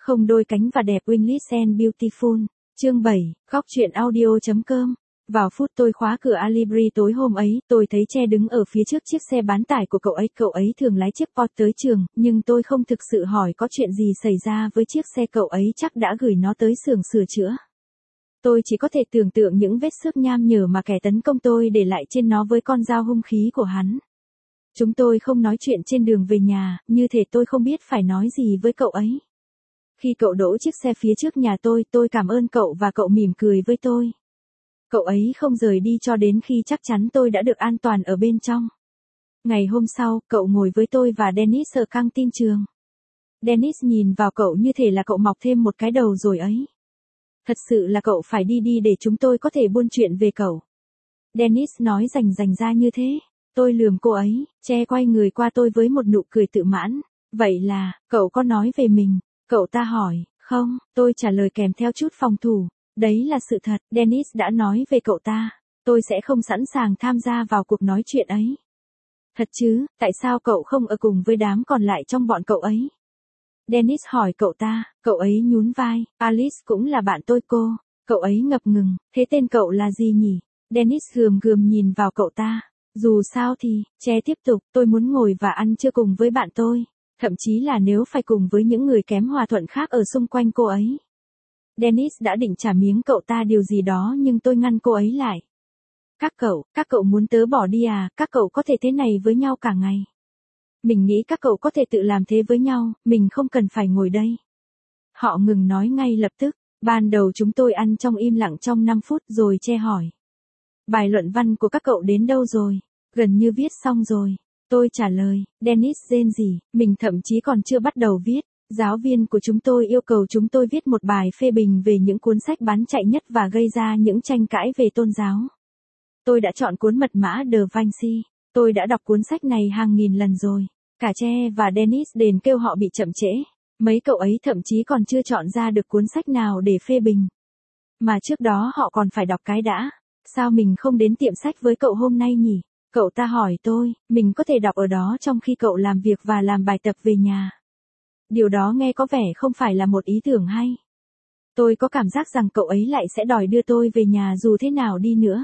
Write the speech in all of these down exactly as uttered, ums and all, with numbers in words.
Không đôi cánh và đẹp Wingless and Beautiful. Chương bảy, khóc chuyện audio.com. Vào phút tôi khóa cửa Alibri tối hôm ấy, tôi thấy Che đứng ở phía trước chiếc xe bán tải của cậu ấy. Cậu ấy thường lái chiếc Porsche tới trường, nhưng tôi không thực sự hỏi có chuyện gì xảy ra với chiếc xe. Cậu ấy chắc đã gửi nó tới xưởng sửa chữa. Tôi chỉ có thể tưởng tượng những vết xước nham nhở mà kẻ tấn công tôi để lại trên nó với con dao hung khí của hắn. Chúng tôi không nói chuyện trên đường về nhà, như thể tôi không biết phải nói gì với cậu ấy. Khi cậu đỗ chiếc xe phía trước nhà tôi, tôi cảm ơn cậu và cậu mỉm cười với tôi. Cậu ấy không rời đi cho đến khi chắc chắn tôi đã được an toàn ở bên trong. Ngày hôm sau, cậu ngồi với tôi và Dennis ở căng tin trường. Dennis nhìn vào cậu như thể là cậu mọc thêm một cái đầu rồi ấy. Thật sự là cậu phải đi đi để chúng tôi có thể buôn chuyện về cậu. Dennis nói rành rành ra như thế. Tôi lườm cô ấy. Che quay người qua tôi với một nụ cười tự mãn. Vậy là, cậu có nói về mình? Cậu ta hỏi. Không, tôi trả lời kèm theo chút phòng thủ. Đấy là sự thật, Dennis đã nói về cậu ta. Tôi sẽ không sẵn sàng tham gia vào cuộc nói chuyện ấy. Thật chứ, tại sao cậu không ở cùng với đám còn lại trong bọn cậu ấy? Dennis hỏi cậu ta, cậu ấy nhún vai. Alice cũng là bạn tôi cô. Cậu ấy ngập ngừng, thế tên cậu là gì nhỉ? Dennis gườm gườm nhìn vào cậu ta. Dù sao thì, Che tiếp tục, tôi muốn ngồi và ăn trưa cùng với bạn tôi. Thậm chí là nếu phải cùng với những người kém hòa thuận khác ở xung quanh cô ấy. Dennis đã định trả miếng cậu ta điều gì đó nhưng tôi ngăn cô ấy lại. Các cậu, các cậu muốn tớ bỏ đi à, các cậu có thể thế này với nhau cả ngày. Mình nghĩ các cậu có thể tự làm thế với nhau, mình không cần phải ngồi đây. Họ ngừng nói ngay lập tức, ban đầu chúng tôi ăn trong im lặng trong năm phút rồi Che hỏi. Bài luận văn của các cậu đến đâu rồi? Gần như viết xong rồi. Tôi trả lời, Dennis rên rỉ, mình thậm chí còn chưa bắt đầu viết. Giáo viên của chúng tôi yêu cầu chúng tôi viết một bài phê bình về những cuốn sách bán chạy nhất và gây ra những tranh cãi về tôn giáo. Tôi đã chọn cuốn Mật mã Da Vinci. Tôi đã đọc cuốn sách này hàng nghìn lần rồi. Cả Che và Dennis đền kêu họ bị chậm trễ. Mấy cậu ấy thậm chí còn chưa chọn ra được cuốn sách nào để phê bình. Mà trước đó họ còn phải đọc cái đã. Sao mình không đến tiệm sách với cậu hôm nay nhỉ? Cậu ta hỏi tôi, mình có thể đọc ở đó trong khi cậu làm việc và làm bài tập về nhà. Điều đó nghe có vẻ không phải là một ý tưởng hay. Tôi có cảm giác rằng cậu ấy lại sẽ đòi đưa tôi về nhà dù thế nào đi nữa.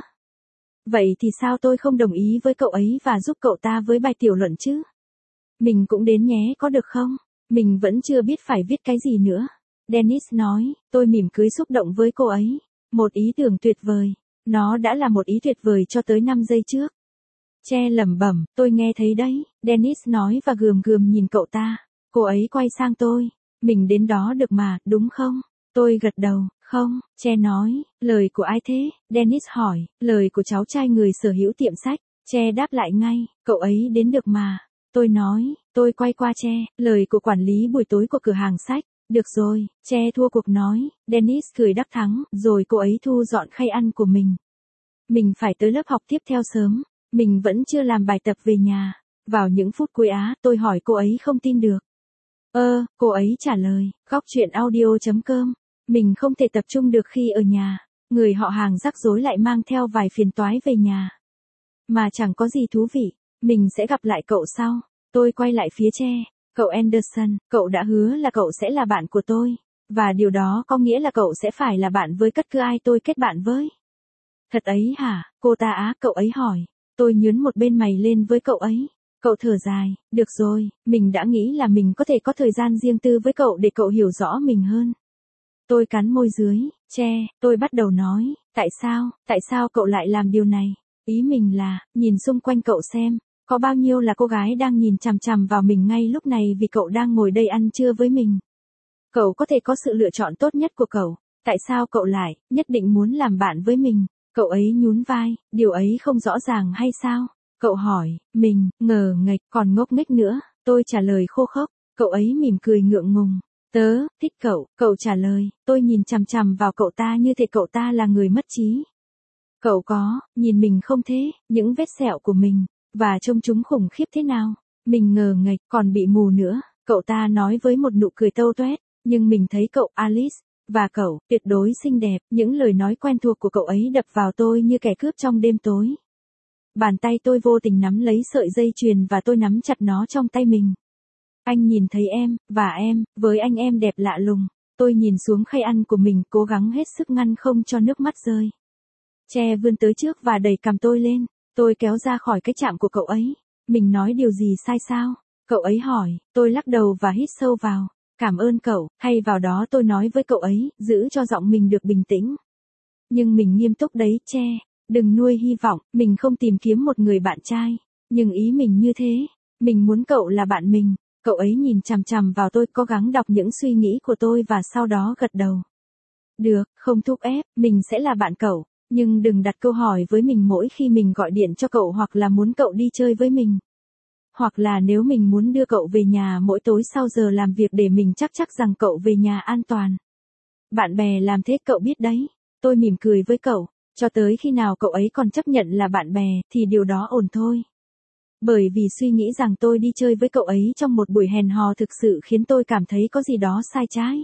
Vậy thì sao tôi không đồng ý với cậu ấy và giúp cậu ta với bài tiểu luận chứ? Mình cũng đến nhé có được không? Mình vẫn chưa biết phải viết cái gì nữa. Dennis nói, tôi mỉm cười xúc động với cô ấy. Một ý tưởng tuyệt vời. Nó đã là một ý tuyệt vời cho tới năm giây trước. Che lẩm bẩm, tôi nghe thấy đấy. Dennis nói và gườm gườm nhìn cậu ta. Cô ấy quay sang tôi. Mình đến đó được mà, đúng không? Tôi gật đầu, không, Che nói, lời của ai thế? Dennis hỏi, lời của cháu trai người sở hữu tiệm sách. Che đáp lại ngay, cậu ấy đến được mà. Tôi nói, tôi quay qua Che, lời của quản lý buổi tối của cửa hàng sách. Được rồi, Che thua cuộc nói. Dennis cười đắc thắng, rồi cô ấy thu dọn khay ăn của mình. Mình phải tới lớp học tiếp theo sớm. Mình vẫn chưa làm bài tập về nhà. Vào những phút cuối á, tôi hỏi cô ấy không tin được. Ơ, cô ấy trả lời, khóc chuyện audio.com. Mình không thể tập trung được khi ở nhà. Người họ hàng rắc rối lại mang theo vài phiền toái về nhà. Mà chẳng có gì thú vị. Mình sẽ gặp lại cậu sau. Tôi quay lại phía Che. Cậu Anderson, cậu đã hứa là cậu sẽ là bạn của tôi. Và điều đó có nghĩa là cậu sẽ phải là bạn với bất cứ ai tôi kết bạn với. Thật ấy hả, cô ta á, cậu ấy hỏi. Tôi nhướng một bên mày lên với cậu ấy. Cậu thở dài, được rồi, mình đã nghĩ là mình có thể có thời gian riêng tư với cậu để cậu hiểu rõ mình hơn. Tôi cắn môi dưới, Che, tôi bắt đầu nói, tại sao, tại sao cậu lại làm điều này? Ý mình là, nhìn xung quanh cậu xem, có bao nhiêu là cô gái đang nhìn chằm chằm vào mình ngay lúc này vì cậu đang ngồi đây ăn trưa với mình. Cậu có thể có sự lựa chọn tốt nhất của cậu, tại sao cậu lại, nhất định muốn làm bạn với mình? Cậu ấy nhún vai, điều ấy không rõ ràng hay sao? Cậu hỏi, mình, ngờ nghệch, còn ngốc nghếch nữa. Tôi trả lời khô khốc, cậu ấy mỉm cười ngượng ngùng. Tớ, thích cậu, cậu trả lời, tôi nhìn chằm chằm vào cậu ta như thể cậu ta là người mất trí. Cậu có, nhìn mình không thế, những vết sẹo của mình, và trông chúng khủng khiếp thế nào. Mình ngờ nghệch, còn bị mù nữa, cậu ta nói với một nụ cười tâu tuét, nhưng mình thấy cậu Alice. Và cậu, tuyệt đối xinh đẹp, những lời nói quen thuộc của cậu ấy đập vào tôi như kẻ cướp trong đêm tối. Bàn tay tôi vô tình nắm lấy sợi dây chuyền và tôi nắm chặt nó trong tay mình. Anh nhìn thấy em, và em, với anh em đẹp lạ lùng. Tôi nhìn xuống khay ăn của mình, cố gắng hết sức ngăn không cho nước mắt rơi. Che vươn tới trước và đẩy cằm tôi lên. Tôi kéo ra khỏi cái chạm của cậu ấy. Mình nói điều gì sai sao? Cậu ấy hỏi. Tôi lắc đầu và hít sâu vào. Cảm ơn cậu. Thay vào đó tôi nói với cậu ấy, giữ cho giọng mình được bình tĩnh. Nhưng mình nghiêm túc đấy, Che. Đừng nuôi hy vọng, mình không tìm kiếm một người bạn trai. Nhưng ý mình như thế. Mình muốn cậu là bạn mình. Cậu ấy nhìn chằm chằm vào tôi, cố gắng đọc những suy nghĩ của tôi và sau đó gật đầu. Được, không thúc ép, mình sẽ là bạn cậu. Nhưng đừng đặt câu hỏi với mình mỗi khi mình gọi điện cho cậu hoặc là muốn cậu đi chơi với mình. Hoặc là nếu mình muốn đưa cậu về nhà mỗi tối sau giờ làm việc để mình chắc chắc rằng cậu về nhà an toàn. Bạn bè làm thế cậu biết đấy. Tôi mỉm cười với cậu. Cho tới khi nào cậu ấy còn chấp nhận là bạn bè thì điều đó ổn thôi. Bởi vì suy nghĩ rằng tôi đi chơi với cậu ấy trong một buổi hẹn hò thực sự khiến tôi cảm thấy có gì đó sai trái.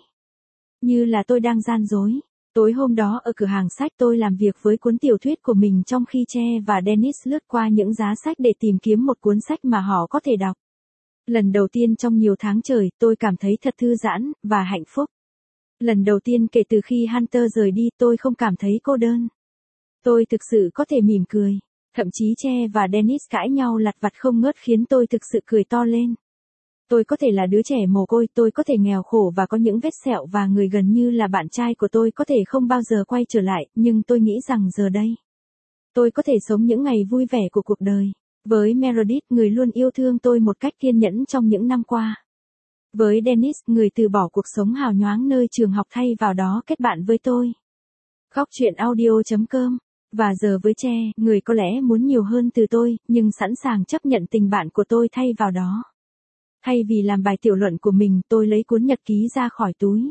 Như là tôi đang gian dối. Tối hôm đó ở cửa hàng sách tôi làm việc với cuốn tiểu thuyết của mình trong khi Che và Dennis lướt qua những giá sách để tìm kiếm một cuốn sách mà họ có thể đọc. Lần đầu tiên trong nhiều tháng trời tôi cảm thấy thật thư giãn và hạnh phúc. Lần đầu tiên kể từ khi Hunter rời đi tôi không cảm thấy cô đơn. Tôi thực sự có thể mỉm cười. Thậm chí Che và Dennis cãi nhau lặt vặt không ngớt khiến tôi thực sự cười to lên. Tôi có thể là đứa trẻ mồ côi, tôi có thể nghèo khổ và có những vết sẹo và người gần như là bạn trai của tôi có thể không bao giờ quay trở lại, nhưng tôi nghĩ rằng giờ đây, tôi có thể sống những ngày vui vẻ của cuộc đời. Với Meredith, người luôn yêu thương tôi một cách kiên nhẫn trong những năm qua. Với Dennis, người từ bỏ cuộc sống hào nhoáng nơi trường học thay vào đó kết bạn với tôi. Khóc chuyện audio chấm com. Và giờ với Che, người có lẽ muốn nhiều hơn từ tôi, nhưng sẵn sàng chấp nhận tình bạn của tôi thay vào đó. Thay vì làm bài tiểu luận của mình, tôi lấy cuốn nhật ký ra khỏi túi.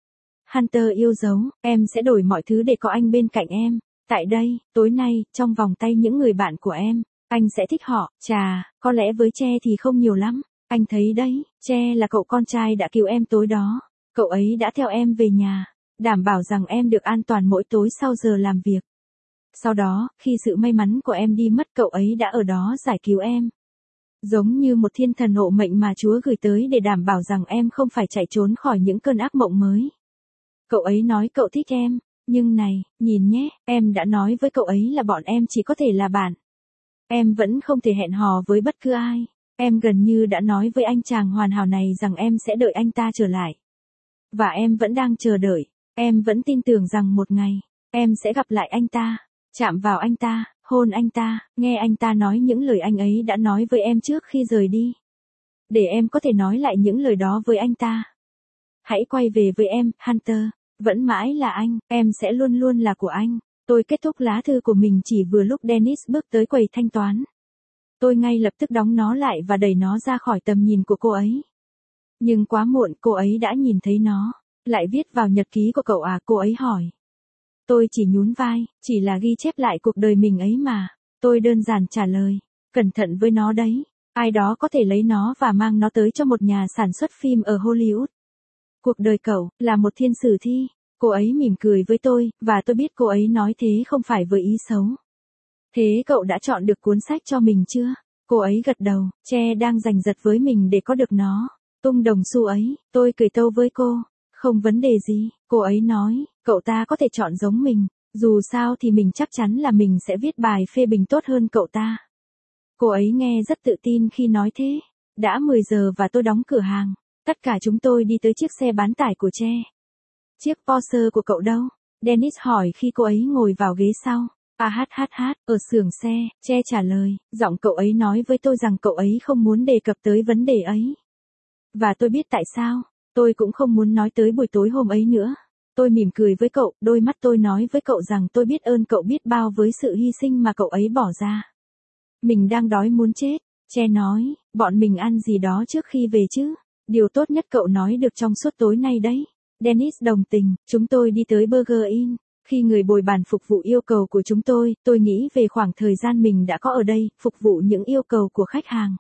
Hunter yêu dấu, em sẽ đổi mọi thứ để có anh bên cạnh em. Tại đây, tối nay, trong vòng tay những người bạn của em, anh sẽ thích họ. Chà, có lẽ với Che thì không nhiều lắm. Anh thấy đấy, Che là cậu con trai đã cứu em tối đó. Cậu ấy đã theo em về nhà, đảm bảo rằng em được an toàn mỗi tối sau giờ làm việc. Sau đó, khi sự may mắn của em đi mất, cậu ấy đã ở đó giải cứu em. Giống như một thiên thần hộ mệnh mà Chúa gửi tới để đảm bảo rằng em không phải chạy trốn khỏi những cơn ác mộng mới. Cậu ấy nói cậu thích em, nhưng này, nhìn nhé, em đã nói với cậu ấy là bọn em chỉ có thể là bạn. Em vẫn không thể hẹn hò với bất cứ ai. Em gần như đã nói với anh chàng hoàn hảo này rằng em sẽ đợi anh ta trở lại. Và em vẫn đang chờ đợi. Em vẫn tin tưởng rằng một ngày, em sẽ gặp lại anh ta, chạm vào anh ta, hôn anh ta, nghe anh ta nói những lời anh ấy đã nói với em trước khi rời đi. Để em có thể nói lại những lời đó với anh ta. Hãy quay về với em, Hunter. Vẫn mãi là anh, em sẽ luôn luôn là của anh. Tôi kết thúc lá thư của mình chỉ vừa lúc Dennis bước tới quầy thanh toán. Tôi ngay lập tức đóng nó lại và đẩy nó ra khỏi tầm nhìn của cô ấy. Nhưng quá muộn, cô ấy đã nhìn thấy nó. Lại viết vào nhật ký của cậu à, cô ấy hỏi. Tôi chỉ nhún vai, chỉ là ghi chép lại cuộc đời mình ấy mà. Tôi đơn giản trả lời, cẩn thận với nó đấy. Ai đó có thể lấy nó và mang nó tới cho một nhà sản xuất phim ở Hollywood. Cuộc đời cậu là một thiên sử thi. Cô ấy mỉm cười với tôi, và tôi biết cô ấy nói thế không phải với ý xấu. Thế cậu đã chọn được cuốn sách cho mình chưa? Cô ấy gật đầu, Che đang giành giật với mình để có được nó. Tung đồng xu ấy, tôi cười tâu với cô. Không vấn đề gì, cô ấy nói, cậu ta có thể chọn giống mình. Dù sao thì mình chắc chắn là mình sẽ viết bài phê bình tốt hơn cậu ta. Cô ấy nghe rất tự tin khi nói thế. Đã mười giờ và tôi đóng cửa hàng. Tất cả chúng tôi đi tới chiếc xe bán tải của Che. Chiếc Porsche của cậu đâu? Dennis hỏi khi cô ấy ngồi vào ghế sau. À hát hát hát, ở xưởng xe, Che trả lời, giọng cậu ấy nói với tôi rằng cậu ấy không muốn đề cập tới vấn đề ấy. Và tôi biết tại sao, tôi cũng không muốn nói tới buổi tối hôm ấy nữa. Tôi mỉm cười với cậu, đôi mắt tôi nói với cậu rằng tôi biết ơn cậu biết bao với sự hy sinh mà cậu ấy bỏ ra. Mình đang đói muốn chết, Che nói, bọn mình ăn gì đó trước khi về chứ. Điều tốt nhất cậu nói được trong suốt tối nay đấy. Dennis đồng tình, chúng tôi đi tới Burger Inn. Khi người bồi bàn phục vụ yêu cầu của chúng tôi, tôi nghĩ về khoảng thời gian mình đã có ở đây, phục vụ những yêu cầu của khách hàng.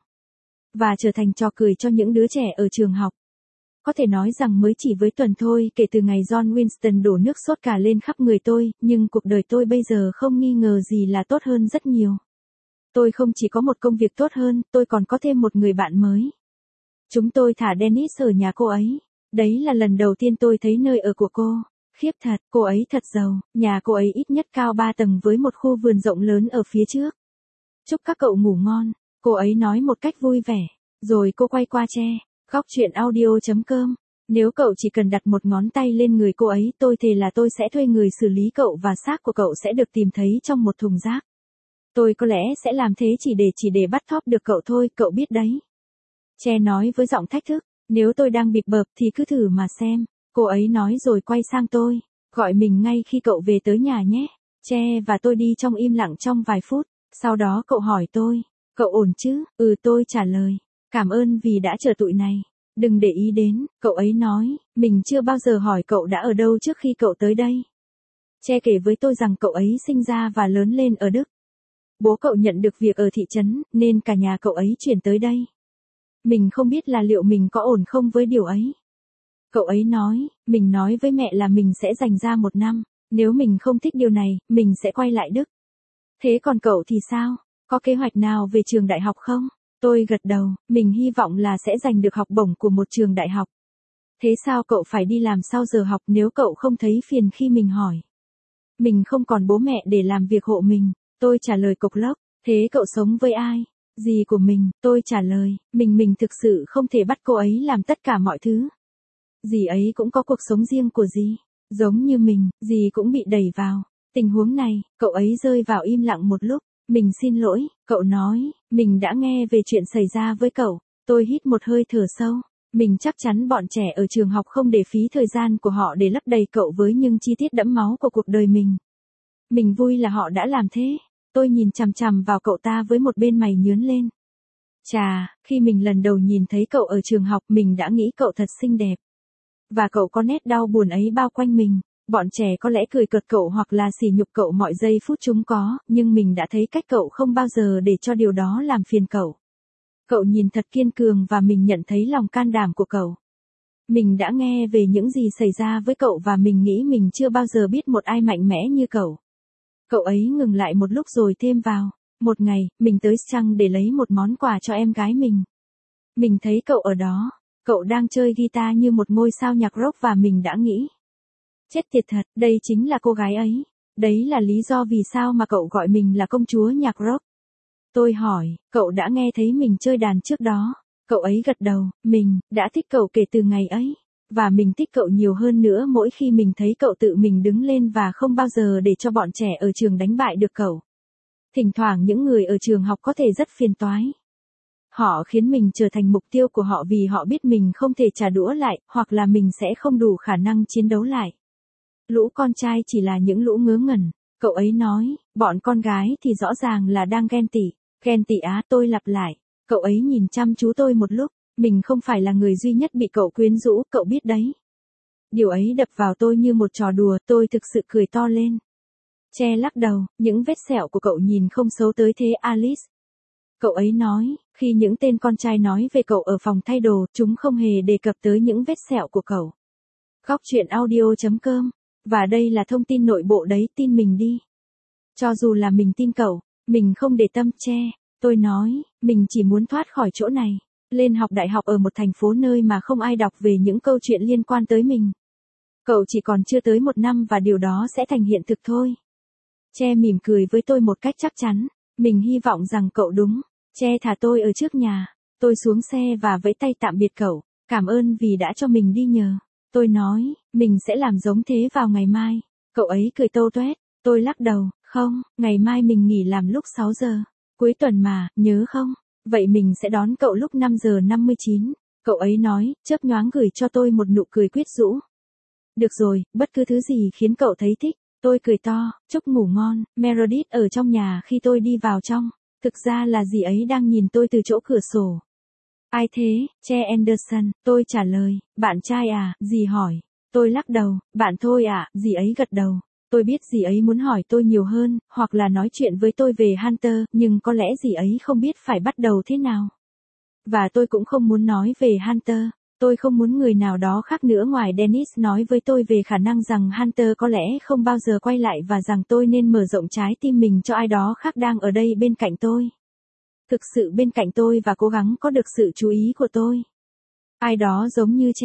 Và trở thành trò cười cho những đứa trẻ ở trường học. Có thể nói rằng mới chỉ với tuần thôi kể từ ngày John Winston đổ nước sốt cả lên khắp người tôi, nhưng cuộc đời tôi bây giờ không nghi ngờ gì là tốt hơn rất nhiều. Tôi không chỉ có một công việc tốt hơn, tôi còn có thêm một người bạn mới. Chúng tôi thả Dennis ở nhà cô ấy. Đấy là lần đầu tiên tôi thấy nơi ở của cô. Khiếp thật, cô ấy thật giàu, nhà cô ấy ít nhất cao ba tầng với một khu vườn rộng lớn ở phía trước. Chúc các cậu ngủ ngon, cô ấy nói một cách vui vẻ. Rồi cô quay qua Che. Góc chuyện audio.com. Nếu cậu chỉ cần đặt một ngón tay lên người cô ấy, tôi thề là tôi sẽ thuê người xử lý cậu và xác của cậu sẽ được tìm thấy trong một thùng rác. Tôi có lẽ sẽ làm thế chỉ để chỉ để bắt thóp được cậu thôi, cậu biết đấy. Che nói với giọng thách thức. Nếu tôi đang bịp bợp thì cứ thử mà xem. Cô ấy nói rồi quay sang tôi. Gọi mình ngay khi cậu về tới nhà nhé. Che và tôi đi trong im lặng trong vài phút. Sau đó cậu hỏi tôi. Cậu ổn chứ? Ừ, tôi trả lời. Cảm ơn vì đã chờ tụi này. Đừng để ý đến, cậu ấy nói. Mình chưa bao giờ hỏi cậu đã ở đâu trước khi cậu tới đây. Che kể với tôi rằng cậu ấy sinh ra và lớn lên ở Đức. Bố cậu nhận được việc ở thị trấn, nên cả nhà cậu ấy chuyển tới đây. Mình không biết là liệu mình có ổn không với điều ấy. Cậu ấy nói, mình nói với mẹ là mình sẽ dành ra một năm. Nếu mình không thích điều này, mình sẽ quay lại Đức. Thế còn cậu thì sao? Có kế hoạch nào về trường đại học không? Tôi gật đầu, mình hy vọng là sẽ giành được học bổng của một trường đại học. Thế sao cậu phải đi làm sau giờ học nếu cậu không thấy phiền khi mình hỏi? Mình không còn bố mẹ để làm việc hộ mình. Tôi trả lời cộc lốc. Thế cậu sống với ai? Dì của mình, tôi trả lời. Mình mình thực sự không thể bắt cô ấy làm tất cả mọi thứ. Dì ấy cũng có cuộc sống riêng của dì. Giống như mình, dì cũng bị đẩy vào tình huống này. Cậu ấy rơi vào im lặng một lúc. Mình xin lỗi, cậu nói. Mình đã nghe về chuyện xảy ra với cậu. Tôi hít một hơi thở sâu. Mình chắc chắn bọn trẻ ở trường học không để phí thời gian của họ để lấp đầy cậu với những chi tiết đẫm máu của cuộc đời mình. Mình vui là họ đã làm thế. Tôi nhìn chằm chằm vào cậu ta với một bên mày nhướng lên. Chà, khi mình lần đầu nhìn thấy cậu ở trường học mình đã nghĩ cậu thật xinh đẹp. Và cậu có nét đau buồn ấy bao quanh mình. Bọn trẻ có lẽ cười cợt cậu hoặc là sỉ nhục cậu mọi giây phút chúng có, nhưng mình đã thấy cách cậu không bao giờ để cho điều đó làm phiền cậu. Cậu nhìn thật kiên cường và mình nhận thấy lòng can đảm của cậu. Mình đã nghe về những gì xảy ra với cậu và mình nghĩ mình chưa bao giờ biết một ai mạnh mẽ như cậu. Cậu ấy ngừng lại một lúc rồi thêm vào. Một ngày, mình tới Strang để lấy một món quà cho em gái mình. Mình thấy cậu ở đó. Cậu đang chơi guitar như một ngôi sao nhạc rock và mình đã nghĩ. Chết tiệt thật, đây chính là cô gái ấy. Đấy là lý do vì sao mà cậu gọi mình là công chúa nhạc rock. Tôi hỏi, cậu đã nghe thấy mình chơi đàn trước đó. Cậu ấy gật đầu, mình đã thích cậu kể từ ngày ấy. Và mình thích cậu nhiều hơn nữa mỗi khi mình thấy cậu tự mình đứng lên và không bao giờ để cho bọn trẻ ở trường đánh bại được cậu. Thỉnh thoảng những người ở trường học có thể rất phiền toái. Họ khiến mình trở thành mục tiêu của họ vì họ biết mình không thể trả đũa lại, hoặc là mình sẽ không đủ khả năng chiến đấu lại. Lũ con trai chỉ là những lũ ngớ ngẩn. Cậu ấy nói, bọn con gái thì rõ ràng là đang ghen tị. Ghen tị á, tôi lặp lại. Cậu ấy nhìn chăm chú tôi một lúc. Mình không phải là người duy nhất bị cậu quyến rũ, cậu biết đấy. Điều ấy đập vào tôi như một trò đùa, tôi thực sự cười to lên. Che lắc đầu, những vết sẹo của cậu nhìn không xấu tới thế Alice. Cậu ấy nói, khi những tên con trai nói về cậu ở phòng thay đồ, chúng không hề đề cập tới những vết sẹo của cậu. Góc chuyện audio.com. Và đây là thông tin nội bộ đấy, tin mình đi. Cho dù là mình tin cậu, mình không để tâm. Che. Tôi nói, mình chỉ muốn thoát khỏi chỗ này. Lên học đại học ở một thành phố nơi mà không ai đọc về những câu chuyện liên quan tới mình. Cậu chỉ còn chưa tới một năm và điều đó sẽ thành hiện thực thôi. Che mỉm cười với tôi một cách chắc chắn. Mình hy vọng rằng cậu đúng. Che thả tôi ở trước nhà. Tôi xuống xe và vẫy tay tạm biệt cậu. Cảm ơn vì đã cho mình đi nhờ. Tôi nói, mình sẽ làm giống thế vào ngày mai. Cậu ấy cười tâu tuét. Tôi lắc đầu, không, ngày mai mình nghỉ làm lúc sáu giờ. Cuối tuần mà, nhớ không? Vậy mình sẽ đón cậu lúc năm giờ năm mươi chín. Cậu ấy nói, chớp nhoáng gửi cho tôi một nụ cười quyến rũ. Được rồi, bất cứ thứ gì khiến cậu thấy thích. Tôi cười to, chúc ngủ ngon. Meredith ở trong nhà khi tôi đi vào trong. Thực ra là dì ấy đang nhìn tôi từ chỗ cửa sổ. Ai thế? Che Anderson, tôi trả lời. Bạn trai à? Dì hỏi. Tôi lắc đầu, bạn thôi ạ, à? Dì ấy gật đầu. Tôi biết dì ấy muốn hỏi tôi nhiều hơn, hoặc là nói chuyện với tôi về Hunter, nhưng có lẽ dì ấy không biết phải bắt đầu thế nào. Và tôi cũng không muốn nói về Hunter. Tôi không muốn người nào đó khác nữa ngoài Dennis nói với tôi về khả năng rằng Hunter có lẽ không bao giờ quay lại và rằng tôi nên mở rộng trái tim mình cho ai đó khác đang ở đây bên cạnh tôi. Thực sự bên cạnh tôi và cố gắng có được sự chú ý của tôi. Ai đó giống như Che.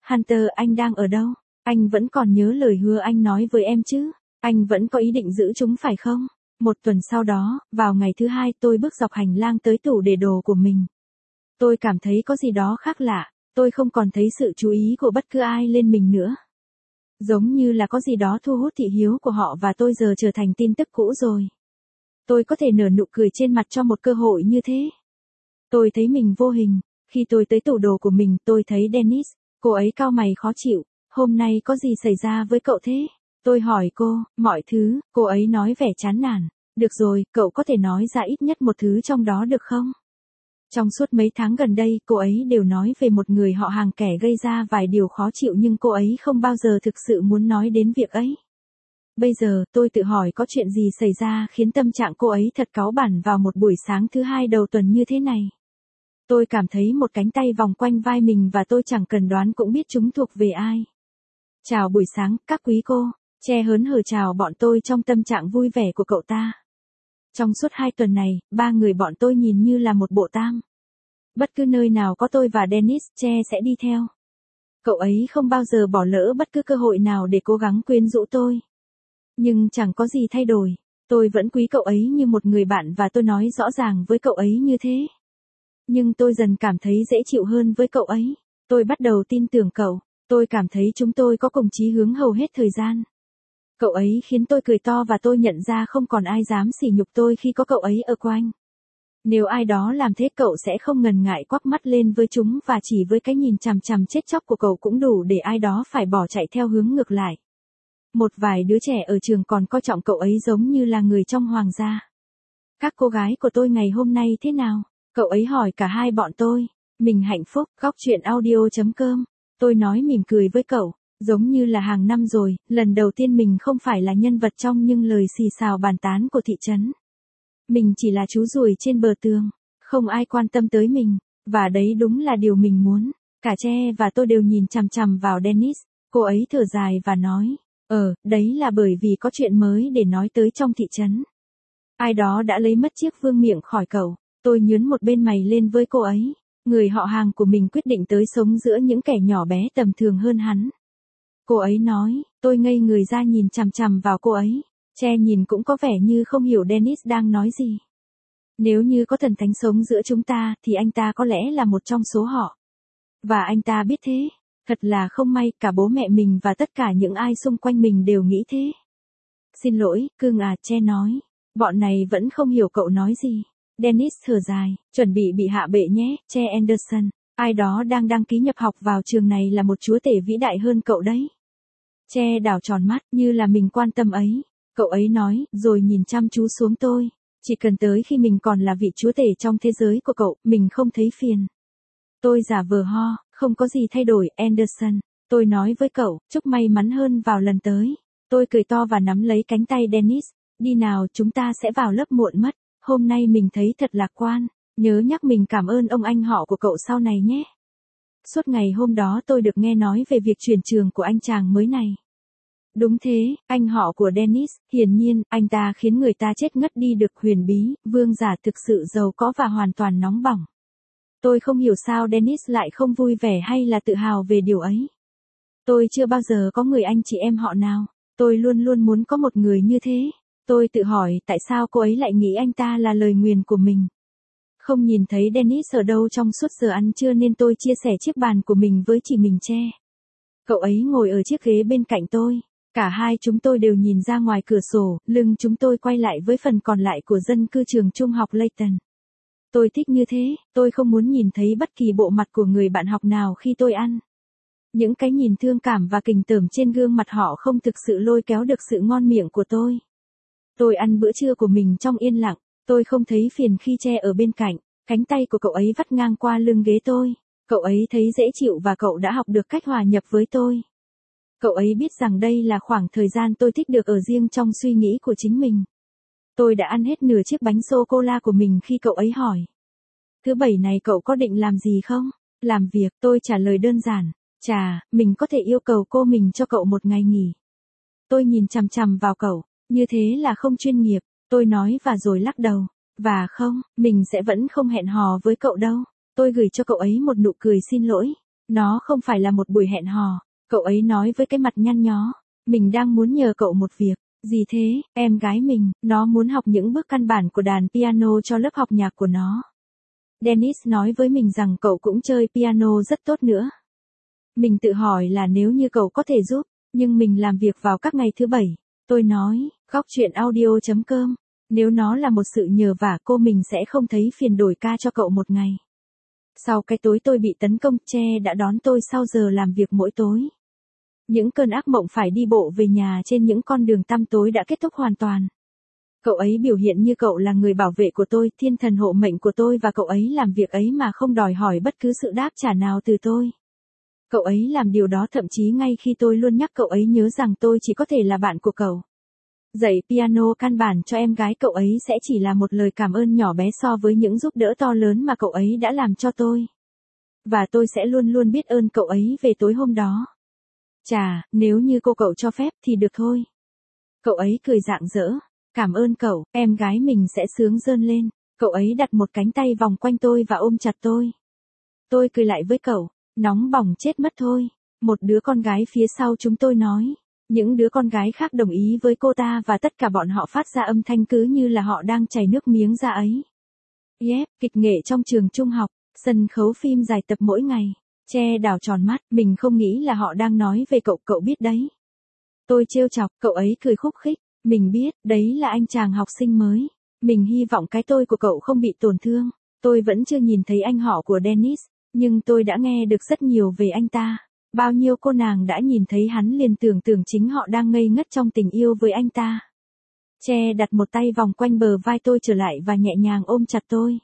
Hunter, anh đang ở đâu? Anh vẫn còn nhớ lời hứa anh nói với em chứ? Anh vẫn có ý định giữ chúng phải không? Một tuần sau đó, vào ngày thứ hai tôi bước dọc hành lang tới tủ để đồ của mình. Tôi cảm thấy có gì đó khác lạ, tôi không còn thấy sự chú ý của bất cứ ai lên mình nữa. Giống như là có gì đó thu hút thị hiếu của họ và tôi giờ trở thành tin tức cũ rồi. Tôi có thể nở nụ cười trên mặt cho một cơ hội như thế. Tôi thấy mình vô hình, khi tôi tới tủ đồ của mình tôi thấy Dennis, cô ấy cau mày khó chịu, hôm nay có gì xảy ra với cậu thế? Tôi hỏi cô, mọi thứ, cô ấy nói vẻ chán nản, được rồi, cậu có thể nói ra ít nhất một thứ trong đó được không? Trong suốt mấy tháng gần đây cô ấy đều nói về một người họ hàng kẻ gây ra vài điều khó chịu nhưng cô ấy không bao giờ thực sự muốn nói đến việc ấy. Bây giờ tôi tự hỏi có chuyện gì xảy ra khiến tâm trạng cô ấy thật cáu bẳn vào một buổi sáng thứ hai đầu tuần như thế này. Tôi cảm thấy một cánh tay vòng quanh vai mình và tôi chẳng cần đoán cũng biết chúng thuộc về ai. Chào buổi sáng, các quý cô. Che hớn hở chào bọn tôi trong tâm trạng vui vẻ của cậu ta. Trong suốt hai tuần này, ba người bọn tôi nhìn như là một bộ tang. Bất cứ nơi nào có tôi và Dennis, Che sẽ đi theo. Cậu ấy không bao giờ bỏ lỡ bất cứ cơ hội nào để cố gắng quyến rũ tôi. Nhưng chẳng có gì thay đổi. Tôi vẫn quý cậu ấy như một người bạn và tôi nói rõ ràng với cậu ấy như thế. Nhưng tôi dần cảm thấy dễ chịu hơn với cậu ấy. Tôi bắt đầu tin tưởng cậu. Tôi cảm thấy chúng tôi có cùng chí hướng hầu hết thời gian. Cậu ấy khiến tôi cười to và tôi nhận ra không còn ai dám sỉ nhục tôi khi có cậu ấy ở quanh. Nếu ai đó làm thế cậu sẽ không ngần ngại quắc mắt lên với chúng và chỉ với cái nhìn chằm chằm chết chóc của cậu cũng đủ để ai đó phải bỏ chạy theo hướng ngược lại. Một vài đứa trẻ ở trường còn coi trọng cậu ấy giống như là người trong hoàng gia. Các cô gái của tôi ngày hôm nay thế nào? Cậu ấy hỏi cả hai bọn tôi. Mình hạnh phúc, góc chuyện audio chấm com. Tôi nói mỉm cười với cậu. Giống như là hàng năm rồi, lần đầu tiên mình không phải là nhân vật trong những lời xì xào bàn tán của thị trấn. Mình chỉ là chú ruồi trên bờ tường, không ai quan tâm tới mình, và đấy đúng là điều mình muốn. Cả Che và tôi đều nhìn chằm chằm vào Dennis, cô ấy thở dài và nói, ờ, đấy là bởi vì có chuyện mới để nói tới trong thị trấn. Ai đó đã lấy mất chiếc vương miện khỏi cậu, tôi nhướng một bên mày lên với cô ấy, người họ hàng của mình quyết định tới sống giữa những kẻ nhỏ bé tầm thường hơn hắn. Cô ấy nói, tôi ngây người ra nhìn chằm chằm vào cô ấy. Che nhìn cũng có vẻ như không hiểu Dennis đang nói gì. Nếu như có thần thánh sống giữa chúng ta thì anh ta có lẽ là một trong số họ. Và anh ta biết thế. Thật là không may cả bố mẹ mình và tất cả những ai xung quanh mình đều nghĩ thế. Xin lỗi, cưng à, Che nói. Bọn này vẫn không hiểu cậu nói gì. Dennis thở dài, chuẩn bị bị hạ bệ nhé, Che Anderson. Ai đó đang đăng ký nhập học vào trường này là một chúa tể vĩ đại hơn cậu đấy. Che đảo tròn mắt như là mình quan tâm ấy. Cậu ấy nói, rồi nhìn chăm chú xuống tôi. Chỉ cần tới khi mình còn là vị chúa tể trong thế giới của cậu, mình không thấy phiền. Tôi giả vờ ho, không có gì thay đổi, Anderson. Tôi nói với cậu, chúc may mắn hơn vào lần tới. Tôi cười to và nắm lấy cánh tay Dennis. Đi nào, chúng ta sẽ vào lớp muộn mất. Hôm nay mình thấy thật lạc quan. Nhớ nhắc mình cảm ơn ông anh họ của cậu sau này nhé. Suốt ngày hôm đó tôi được nghe nói về việc chuyển trường của anh chàng mới này. Đúng thế, anh họ của Dennis, hiển nhiên, anh ta khiến người ta chết ngất đi được huyền bí, vương giả thực sự giàu có và hoàn toàn nóng bỏng. Tôi không hiểu sao Dennis lại không vui vẻ hay là tự hào về điều ấy. Tôi chưa bao giờ có người anh chị em họ nào, tôi luôn luôn muốn có một người như thế. Tôi tự hỏi tại sao cô ấy lại nghĩ anh ta là lời nguyền của mình. Không nhìn thấy Dennis ở đâu trong suốt giờ ăn trưa nên tôi chia sẻ chiếc bàn của mình với chị mình Che. Cậu ấy ngồi ở chiếc ghế bên cạnh tôi. Cả hai chúng tôi đều nhìn ra ngoài cửa sổ, lưng chúng tôi quay lại với phần còn lại của dân cư trường trung học Layton. Tôi thích như thế, tôi không muốn nhìn thấy bất kỳ bộ mặt của người bạn học nào khi tôi ăn. Những cái nhìn thương cảm và kình tởm trên gương mặt họ không thực sự lôi kéo được sự ngon miệng của tôi. Tôi ăn bữa trưa của mình trong yên lặng, tôi không thấy phiền khi Che ở bên cạnh, cánh tay của cậu ấy vắt ngang qua lưng ghế tôi. Cậu ấy thấy dễ chịu và cậu đã học được cách hòa nhập với tôi. Cậu ấy biết rằng đây là khoảng thời gian tôi thích được ở riêng trong suy nghĩ của chính mình. Tôi đã ăn hết nửa chiếc bánh sô-cô-la của mình khi cậu ấy hỏi. Thứ bảy này cậu có định làm gì không? Làm việc, tôi trả lời đơn giản. Chà, mình có thể yêu cầu cô mình cho cậu một ngày nghỉ. Tôi nhìn chằm chằm vào cậu, như thế là không chuyên nghiệp, tôi nói và rồi lắc đầu. Và không, mình sẽ vẫn không hẹn hò với cậu đâu. Tôi gửi cho cậu ấy một nụ cười xin lỗi. Nó không phải là một buổi hẹn hò, cậu ấy nói với cái mặt nhăn nhó. Mình đang muốn nhờ cậu một việc. Gì thế, em gái mình, nó muốn học những bước căn bản của đàn piano cho lớp học nhạc của nó. Dennis nói với mình rằng cậu cũng chơi piano rất tốt nữa. Mình tự hỏi là nếu như cậu có thể giúp, nhưng mình làm việc vào các ngày thứ bảy. Tôi nói, góc chuyện audio chấm com. Nếu nó là một sự nhờ vả cô mình sẽ không thấy phiền đổi ca cho cậu một ngày. Sau cái tối tôi bị tấn công, Che đã đón tôi sau giờ làm việc mỗi tối. Những cơn ác mộng phải đi bộ về nhà trên những con đường tăm tối đã kết thúc hoàn toàn. Cậu ấy biểu hiện như cậu là người bảo vệ của tôi, thiên thần hộ mệnh của tôi và cậu ấy làm việc ấy mà không đòi hỏi bất cứ sự đáp trả nào từ tôi. Cậu ấy làm điều đó thậm chí ngay khi tôi luôn nhắc cậu ấy nhớ rằng tôi chỉ có thể là bạn của cậu. Dạy piano căn bản cho em gái cậu ấy sẽ chỉ là một lời cảm ơn nhỏ bé so với những giúp đỡ to lớn mà cậu ấy đã làm cho tôi. Và tôi sẽ luôn luôn biết ơn cậu ấy về tối hôm đó. Chà, nếu như cô cậu cho phép thì được thôi. Cậu ấy cười rạng rỡ. Cảm ơn cậu, em gái mình sẽ sướng rơn lên. Cậu ấy đặt một cánh tay vòng quanh tôi và ôm chặt tôi. Tôi cười lại với cậu, nóng bỏng chết mất thôi. Một đứa con gái phía sau chúng tôi nói. Những đứa con gái khác đồng ý với cô ta và tất cả bọn họ phát ra âm thanh cứ như là họ đang chảy nước miếng ra ấy. Yep, kịch nghệ trong trường trung học, sân khấu phim dài tập mỗi ngày. Che đảo tròn mắt, mình không nghĩ là họ đang nói về cậu, cậu biết đấy. Tôi trêu chọc, cậu ấy cười khúc khích. Mình biết, đấy là anh chàng học sinh mới. Mình hy vọng cái tôi của cậu không bị tổn thương. Tôi vẫn chưa nhìn thấy anh họ của Dennis, nhưng tôi đã nghe được rất nhiều về anh ta. Bao nhiêu cô nàng đã nhìn thấy hắn liền tưởng tưởng chính họ đang ngây ngất trong tình yêu với anh ta. Che đặt một tay vòng quanh bờ vai tôi trở lại và nhẹ nhàng ôm chặt tôi.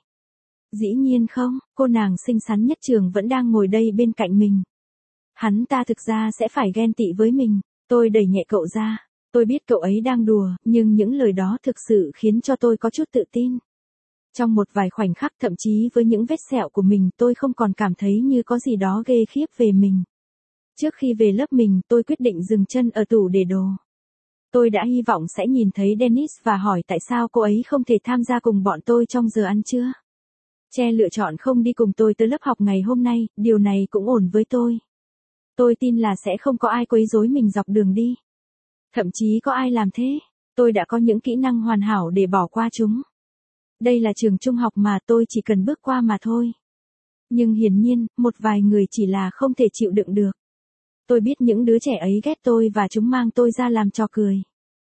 Dĩ nhiên không, cô nàng xinh xắn nhất trường vẫn đang ngồi đây bên cạnh mình. Hắn ta thực ra sẽ phải ghen tị với mình. Tôi đẩy nhẹ cậu ra. Tôi biết cậu ấy đang đùa, nhưng những lời đó thực sự khiến cho tôi có chút tự tin. Trong một vài khoảnh khắc thậm chí với những vết sẹo của mình tôi không còn cảm thấy như có gì đó ghê khiếp về mình. Trước khi về lớp mình tôi quyết định dừng chân ở tủ để đồ. Tôi đã hy vọng sẽ nhìn thấy Dennis và hỏi tại sao cô ấy không thể tham gia cùng bọn tôi trong giờ ăn trưa. Che lựa chọn không đi cùng tôi tới lớp học ngày hôm nay, điều này cũng ổn với tôi. Tôi tin là sẽ không có ai quấy rối mình dọc đường đi. Thậm chí có ai làm thế, tôi đã có những kỹ năng hoàn hảo để bỏ qua chúng. Đây là trường trung học mà tôi chỉ cần bước qua mà thôi. Nhưng hiển nhiên, một vài người chỉ là không thể chịu đựng được. Tôi biết những đứa trẻ ấy ghét tôi và chúng mang tôi ra làm trò cười.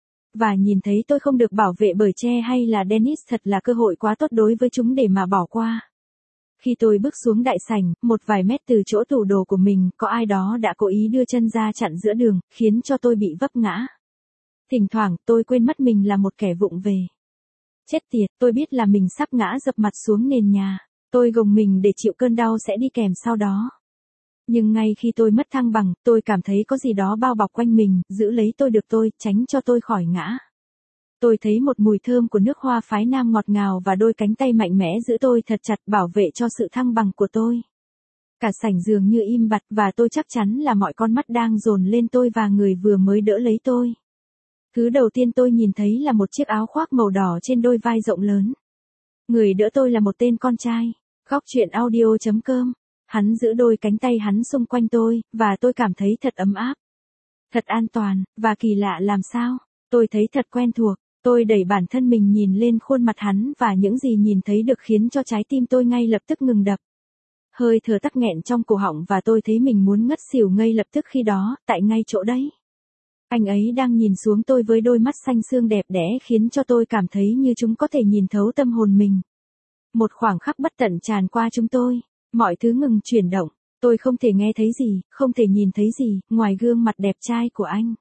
Và nhìn thấy tôi không được bảo vệ bởi Che hay là Dennis thật là cơ hội quá tốt đối với chúng để mà bỏ qua. Khi tôi bước xuống đại sảnh, một vài mét từ chỗ tủ đồ của mình, có ai đó đã cố ý đưa chân ra chặn giữa đường, khiến cho tôi bị vấp ngã. Thỉnh thoảng, tôi quên mất mình là một kẻ vụng về. Chết tiệt, tôi biết là mình sắp ngã dập mặt xuống nền nhà. Tôi gồng mình để chịu cơn đau sẽ đi kèm sau đó. Nhưng ngay khi tôi mất thăng bằng, tôi cảm thấy có gì đó bao bọc quanh mình, giữ lấy tôi được tôi, tránh cho tôi khỏi ngã. Tôi thấy một mùi thơm của nước hoa phái nam ngọt ngào và đôi cánh tay mạnh mẽ giữ tôi thật chặt bảo vệ cho sự thăng bằng của tôi. Cả sảnh dường như im bặt và tôi chắc chắn là mọi con mắt đang dồn lên tôi và người vừa mới đỡ lấy tôi. Thứ đầu tiên tôi nhìn thấy là một chiếc áo khoác màu đỏ trên đôi vai rộng lớn. Người đỡ tôi là một tên con trai. Góc chuyện audio chấm com. Hắn giữ đôi cánh tay hắn xung quanh tôi, và tôi cảm thấy thật ấm áp. Thật an toàn, và kỳ lạ làm sao. Tôi thấy thật quen thuộc. Tôi đẩy bản thân mình nhìn lên khuôn mặt hắn và những gì nhìn thấy được khiến cho trái tim tôi ngay lập tức ngừng đập. Hơi thở tắc nghẹn trong cổ họng và tôi thấy mình muốn ngất xỉu ngay lập tức khi đó, tại ngay chỗ đấy. Anh ấy đang nhìn xuống tôi với đôi mắt xanh sương đẹp đẽ khiến cho tôi cảm thấy như chúng có thể nhìn thấu tâm hồn mình. Một khoảng khắc bất tận tràn qua chúng tôi. Mọi thứ ngừng chuyển động. Tôi không thể nghe thấy gì, không thể nhìn thấy gì, ngoài gương mặt đẹp trai của anh.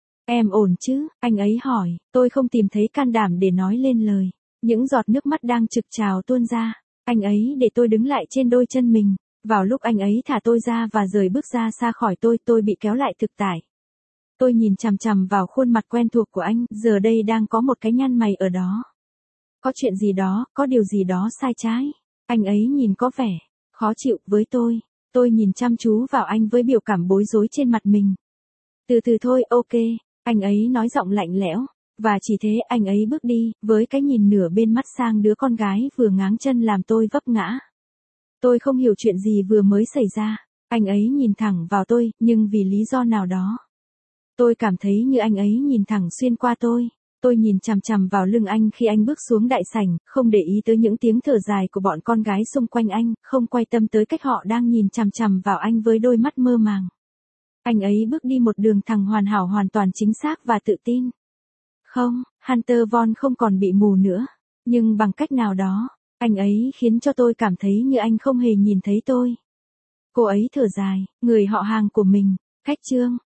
Em ổn chứ? Anh ấy hỏi. Tôi không tìm thấy can đảm để nói lên lời. Những giọt nước mắt đang trực trào tuôn ra. Anh ấy để tôi đứng lại trên đôi chân mình. Vào lúc anh ấy thả tôi ra và rời bước ra xa khỏi tôi, tôi bị kéo lại thực tại. Tôi nhìn chằm chằm vào khuôn mặt quen thuộc của anh, giờ đây đang có một cái nhăn mày ở đó. Có chuyện gì đó, có điều gì đó sai trái. Anh ấy nhìn có vẻ khó chịu với tôi. Tôi nhìn chăm chú vào anh với biểu cảm bối rối trên mặt mình. Từ từ thôi, ok. Anh ấy nói giọng lạnh lẽo. Và chỉ thế anh ấy bước đi, với cái nhìn nửa bên mắt sang đứa con gái vừa ngáng chân làm tôi vấp ngã. Tôi không hiểu chuyện gì vừa mới xảy ra. Anh ấy nhìn thẳng vào tôi, nhưng vì lý do nào đó. Tôi cảm thấy như anh ấy nhìn thẳng xuyên qua tôi. Tôi nhìn chằm chằm vào lưng anh khi anh bước xuống đại sảnh, không để ý tới những tiếng thở dài của bọn con gái xung quanh anh, không quan tâm tới cách họ đang nhìn chằm chằm vào anh với đôi mắt mơ màng. Anh ấy bước đi một đường thẳng hoàn hảo, hoàn toàn chính xác và tự tin. Không, Hunter Von không còn bị mù nữa. Nhưng bằng cách nào đó, anh ấy khiến cho tôi cảm thấy như anh không hề nhìn thấy tôi. Cô ấy thở dài, người họ hàng của mình, khách Trương,